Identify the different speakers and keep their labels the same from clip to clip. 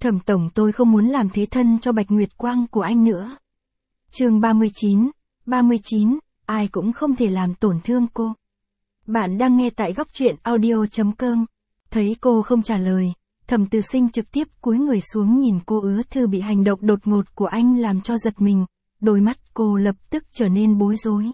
Speaker 1: Thẩm tổng, tôi không muốn làm thế thân cho Bạch Nguyệt Quang của anh nữa. Chương 39, ai cũng không thể làm tổn thương cô. Bạn đang nghe tại góc truyện audio.com. Thấy cô không trả lời, Thẩm Từ Sinh trực tiếp cúi người xuống nhìn cô. Hứa Thư bị hành động đột ngột của anh làm cho giật mình, đôi mắt cô lập tức trở nên bối rối.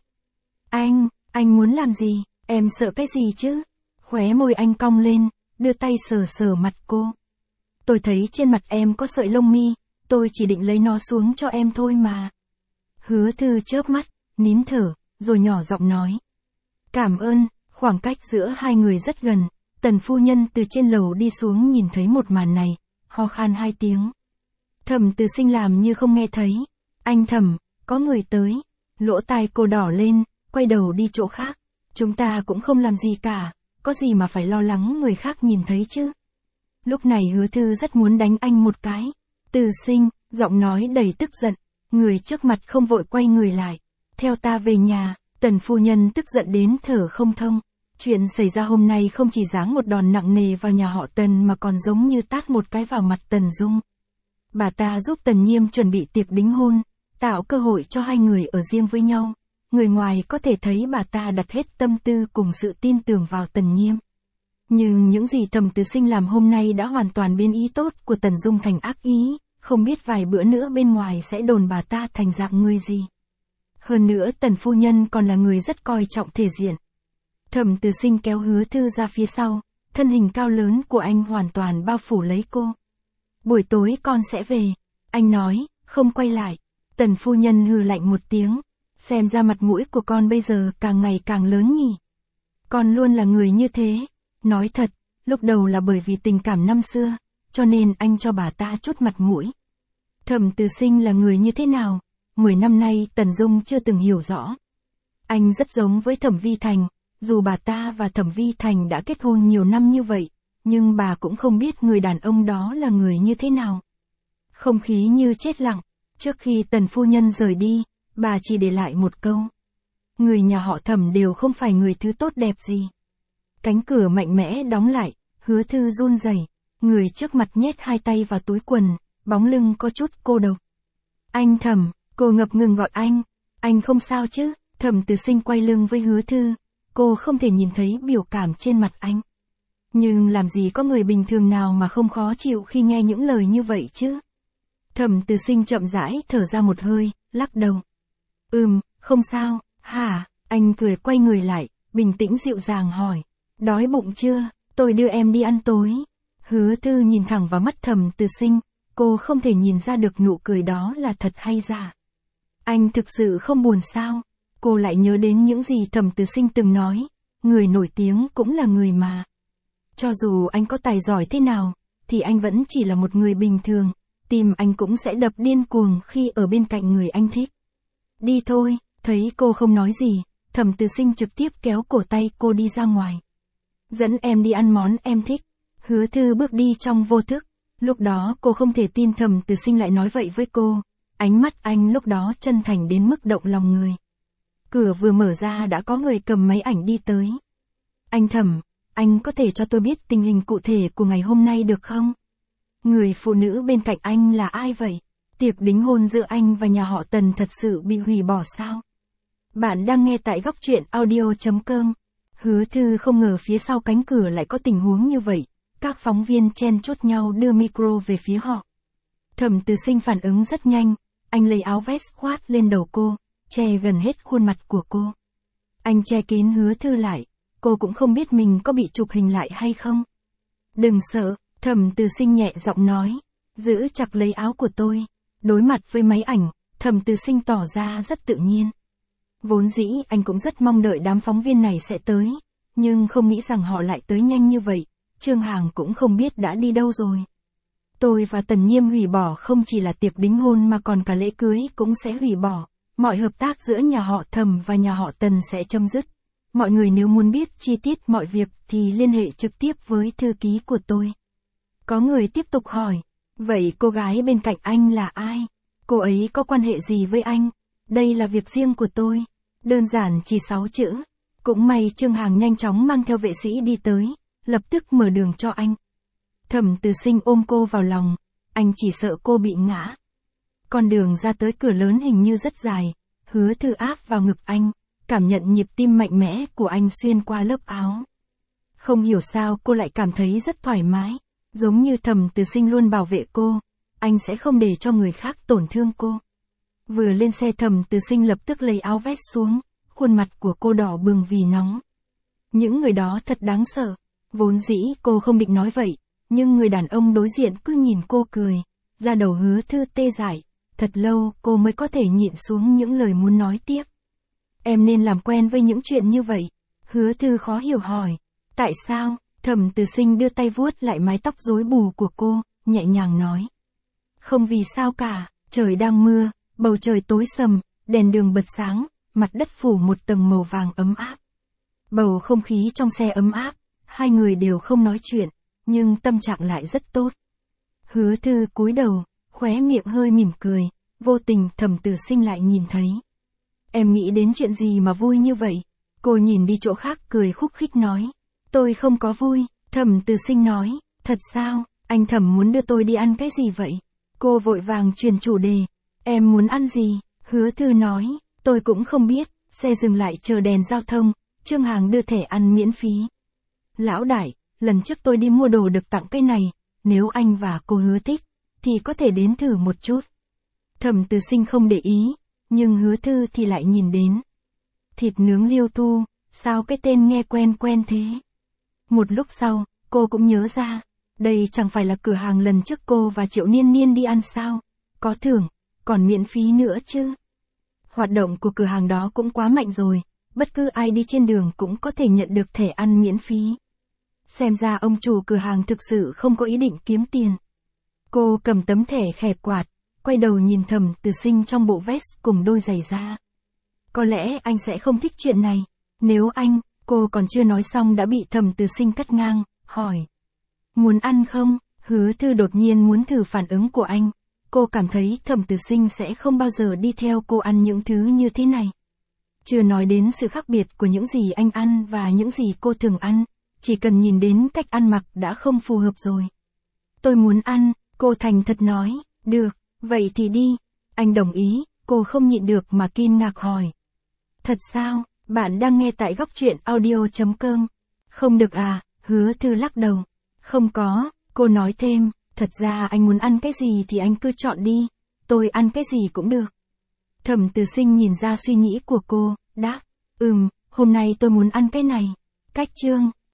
Speaker 1: Anh muốn làm gì? Em sợ cái gì chứ? Khóe môi anh cong lên, đưa tay sờ sờ mặt cô. Tôi thấy trên mặt em có sợi lông mi, tôi chỉ định lấy nó xuống cho em thôi mà. Hứa Thư chớp mắt, nín thở, rồi nhỏ giọng nói. Cảm ơn. Khoảng cách giữa hai người rất gần, Tần phu nhân từ trên lầu đi xuống nhìn thấy một màn này, ho khan 2 tiếng. Thẩm Từ Sinh làm như không nghe thấy. Anh Thẩm, có người tới. Lỗ tai cô đỏ lên, quay đầu đi chỗ khác. Chúng ta cũng không làm gì cả, có gì mà phải lo lắng người khác nhìn thấy chứ. Lúc này Hứa Thư rất muốn đánh anh một cái. Từ Sinh, giọng nói đầy tức giận. Người trước mặt không vội quay người lại. Theo ta về nhà. Tần phu nhân tức giận đến thở không thông. Chuyện xảy ra hôm nay không chỉ giáng một đòn nặng nề vào nhà họ Tần mà còn giống như tát một cái vào mặt Tần Dung. Bà ta giúp Tần Nhiêm chuẩn bị tiệc đính hôn, tạo cơ hội cho hai người ở riêng với nhau. Người ngoài có thể thấy bà ta đặt hết tâm tư cùng sự tin tưởng vào Tần Nhiêm. Nhưng những gì Thẩm Từ Sinh làm hôm nay đã hoàn toàn biến ý tốt của Tần Dung thành ác ý, không biết vài bữa nữa bên ngoài sẽ đồn bà ta thành dạng người gì. Hơn nữa Tần phu nhân còn là người rất coi trọng thể diện. Thẩm Từ Sinh kéo Hứa Thư ra phía sau, thân hình cao lớn của anh hoàn toàn bao phủ lấy cô. Buổi tối con sẽ về, anh nói, không quay lại. Tần phu nhân hừ lạnh một tiếng, xem ra mặt mũi của con bây giờ càng ngày càng lớn nhỉ. Con luôn là người như thế, nói thật, lúc đầu là bởi vì tình cảm năm xưa, cho nên anh cho bà ta chút mặt mũi. Thẩm Từ Sinh là người như thế nào? 10 năm nay Tần Dung chưa từng hiểu rõ. Anh rất giống với Thẩm Vi Thành, dù bà ta và Thẩm Vi Thành đã kết hôn nhiều năm như vậy, nhưng bà cũng không biết người đàn ông đó là người như thế nào. Không khí như chết lặng, trước khi Tần phu nhân rời đi, bà chỉ để lại một câu. Người nhà họ Thẩm đều không phải người thứ tốt đẹp gì. Cánh cửa mạnh mẽ đóng lại, Hứa Thư run rẩy, người trước mặt nhét 2 tay vào túi quần, bóng lưng có chút cô độc. Anh Thẩm. Cô ngập ngừng gọi anh không sao chứ? Thẩm Từ Sinh quay lưng với Hứa Thư, cô không thể nhìn thấy biểu cảm trên mặt anh. Nhưng làm gì có người bình thường nào mà không khó chịu khi nghe những lời như vậy chứ? Thẩm Từ Sinh chậm rãi thở ra một hơi, lắc đầu. Không sao, hả? Anh cười quay người lại, bình tĩnh dịu dàng hỏi. Đói bụng chưa? Tôi đưa em đi ăn tối. Hứa Thư nhìn thẳng vào mắt Thẩm Từ Sinh, cô không thể nhìn ra được nụ cười đó là thật hay giả. Anh thực sự không buồn sao? Cô lại nhớ đến những gì Thẩm Từ Sinh từng nói, người nổi tiếng cũng là người mà. Cho dù anh có tài giỏi thế nào, thì anh vẫn chỉ là một người bình thường, tim anh cũng sẽ đập điên cuồng khi ở bên cạnh người anh thích. Đi thôi, thấy cô không nói gì, Thẩm Từ Sinh trực tiếp kéo cổ tay cô đi ra ngoài. Dẫn em đi ăn món em thích. Hứa Thư bước đi trong vô thức, lúc đó cô không thể tin Thẩm Từ Sinh lại nói vậy với cô. Ánh mắt anh lúc đó chân thành đến mức động lòng người. Cửa vừa mở ra đã có người cầm máy ảnh đi tới. Anh Thẩm, anh có thể cho tôi biết tình hình cụ thể của ngày hôm nay được không? Người phụ nữ bên cạnh anh là ai vậy? Tiệc đính hôn giữa anh và nhà họ Tần thật sự bị hủy bỏ sao? Bạn đang nghe tại góc truyện audio.com. Hứa Thư không ngờ phía sau cánh cửa lại có tình huống như vậy. Các phóng viên chen chúc nhau đưa micro về phía họ. Thẩm Từ Sinh phản ứng rất nhanh. Anh lấy áo vest khoác lên đầu cô, che gần hết khuôn mặt của cô. Anh che kín Hứa Thư lại, cô cũng không biết mình có bị chụp hình lại hay không. Đừng sợ, Thẩm Từ Sinh nhẹ giọng nói, giữ chặt lấy áo của tôi. Đối mặt với máy ảnh, Thẩm Từ Sinh tỏ ra rất tự nhiên. Vốn dĩ anh cũng rất mong đợi đám phóng viên này sẽ tới, nhưng không nghĩ rằng họ lại tới nhanh như vậy, Trương Hàng cũng không biết đã đi đâu rồi. Tôi và Tần Nhiêm hủy bỏ không chỉ là tiệc đính hôn mà còn cả lễ cưới cũng sẽ hủy bỏ. Mọi hợp tác giữa nhà họ Thẩm và nhà họ Tần sẽ chấm dứt. Mọi người nếu muốn biết chi tiết mọi việc thì liên hệ trực tiếp với thư ký của tôi. Có người tiếp tục hỏi, vậy cô gái bên cạnh anh là ai? Cô ấy có quan hệ gì với anh? Đây là việc riêng của tôi. Đơn giản chỉ 6 chữ. Cũng may Trương Hàng nhanh chóng mang theo vệ sĩ đi tới, lập tức mở đường cho anh. Thẩm Từ Sinh ôm cô vào lòng. anh chỉ sợ cô bị ngã. Con đường ra tới cửa lớn hình như rất dài, Hứa Thư áp vào ngực anh, cảm nhận nhịp tim mạnh mẽ của anh xuyên qua lớp áo. Không hiểu sao cô lại cảm thấy rất thoải mái, giống như Thẩm Từ Sinh luôn bảo vệ cô, anh sẽ không để cho người khác tổn thương cô. Vừa lên xe Thẩm Từ Sinh lập tức lấy áo vest xuống, khuôn mặt của cô đỏ bừng vì nóng. Những người đó thật đáng sợ, vốn dĩ cô không định nói vậy, nhưng người đàn ông đối diện cứ nhìn cô cười, da đầu Hứa Thư tê dại, thật lâu cô mới có thể nhịn xuống những lời muốn nói tiếp. Em nên làm quen với những chuyện như vậy. Hứa Thư khó hiểu hỏi. Tại sao? Thẩm Từ Sinh đưa tay vuốt lại mái tóc rối bù của cô, nhẹ nhàng nói. Không vì sao cả, trời đang mưa, bầu trời tối sầm, đèn đường bật sáng, mặt đất phủ một tầng màu vàng ấm áp. Bầu không khí trong xe ấm áp, hai người đều không nói chuyện, nhưng tâm trạng lại rất tốt. Hứa Thư cúi đầu, khóe miệng hơi mỉm cười, vô tình Thẩm Từ Sinh lại nhìn thấy. Em nghĩ đến chuyện gì mà vui như vậy? Cô nhìn đi chỗ khác cười khúc khích nói. Tôi không có vui, Thẩm Từ Sinh nói. Thật sao, anh Thẩm muốn đưa tôi đi ăn cái gì vậy? Cô vội vàng chuyển chủ đề. Em muốn ăn gì? Hứa Thư nói. Tôi cũng không biết, xe dừng lại chờ đèn giao thông, Trương Hàng đưa thẻ ăn miễn phí. Lão đại, lần trước tôi đi mua đồ được tặng cái này, nếu anh và cô Hứa thích, thì có thể đến thử một chút. Thẩm Từ Sinh không để ý, nhưng Hứa Thư thì lại nhìn đến. Thịt nướng Liêu Thu, sao cái tên nghe quen quen thế? Một lúc sau, cô cũng nhớ ra, đây chẳng phải là cửa hàng lần trước cô và Triệu Niên Niên đi ăn sao? Có thưởng, còn miễn phí nữa chứ. Hoạt động của cửa hàng đó cũng quá mạnh rồi, bất cứ ai đi trên đường cũng có thể nhận được thẻ ăn miễn phí. Xem ra ông chủ cửa hàng thực sự không có ý định kiếm tiền. Cô cầm tấm thẻ khẽ quạt, quay đầu nhìn Thẩm Từ Sinh trong bộ vest cùng đôi giày da. Có lẽ anh sẽ không thích chuyện này. Nếu anh, cô còn chưa nói xong đã bị Thẩm Từ Sinh cắt ngang, hỏi. Muốn ăn không? Hứa Thư đột nhiên muốn thử phản ứng của anh. Cô cảm thấy Thẩm Từ Sinh sẽ không bao giờ đi theo cô ăn những thứ như thế này. Chưa nói đến sự khác biệt của những gì anh ăn và những gì cô thường ăn, chỉ cần nhìn đến cách ăn mặc đã không phù hợp rồi. Tôi muốn ăn, cô thành thật nói. Được, vậy thì đi. Anh đồng ý, cô không nhịn được mà kinh ngạc hỏi. Thật sao, bạn đang nghe tại góc truyện audio.com. Không được à, Hứa Thư lắc đầu. Không có, cô nói thêm, thật ra anh muốn ăn cái gì thì anh cứ chọn đi, tôi ăn cái gì cũng được. Thẩm Từ Sinh nhìn ra suy nghĩ của cô, đáp, hôm nay tôi muốn ăn cái này. Cách chương